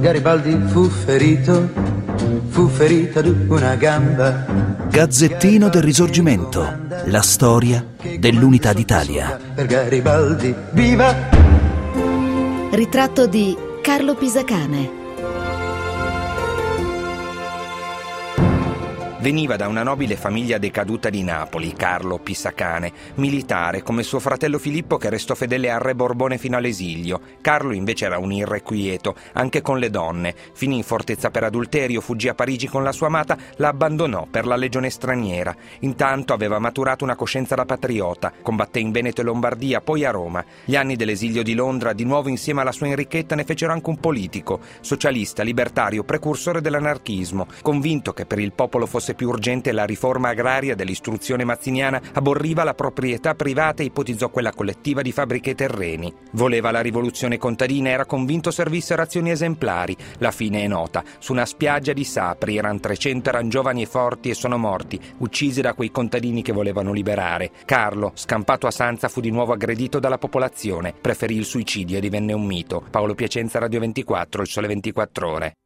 Garibaldi fu ferito ad una gamba. Gazzettino del Risorgimento, la storia dell'Unità d'Italia. Per Garibaldi, viva! Ritratto di Carlo Pisacane. Veniva da una nobile famiglia decaduta di Napoli, Carlo Pisacane, militare come suo fratello Filippo che restò fedele al re Borbone fino all'esilio. Carlo invece era un irrequieto, anche con le donne. Finì in fortezza per adulterio, fuggì a Parigi con la sua amata, la abbandonò per la legione straniera. Intanto aveva maturato una coscienza da patriota, combatté in Veneto e Lombardia, poi a Roma. Gli anni dell'esilio di Londra, di nuovo insieme alla sua Enrichetta, ne fecero anche un politico, socialista, libertario, precursore dell'anarchismo, convinto che per il popolo fosse più urgente la riforma agraria dell'istruzione mazziniana, aborriva la proprietà privata e ipotizzò quella collettiva di fabbriche e terreni. Voleva la rivoluzione contadina, era convinto servissero azioni esemplari. La fine è nota. Su una spiaggia di Sapri erano 300, erano giovani e forti e sono morti, uccisi da quei contadini che volevano liberare. Carlo, scampato a Sanza, fu di nuovo aggredito dalla popolazione. Preferì il suicidio e divenne un mito. Paolo Piacenza, Radio 24, Il Sole 24 Ore.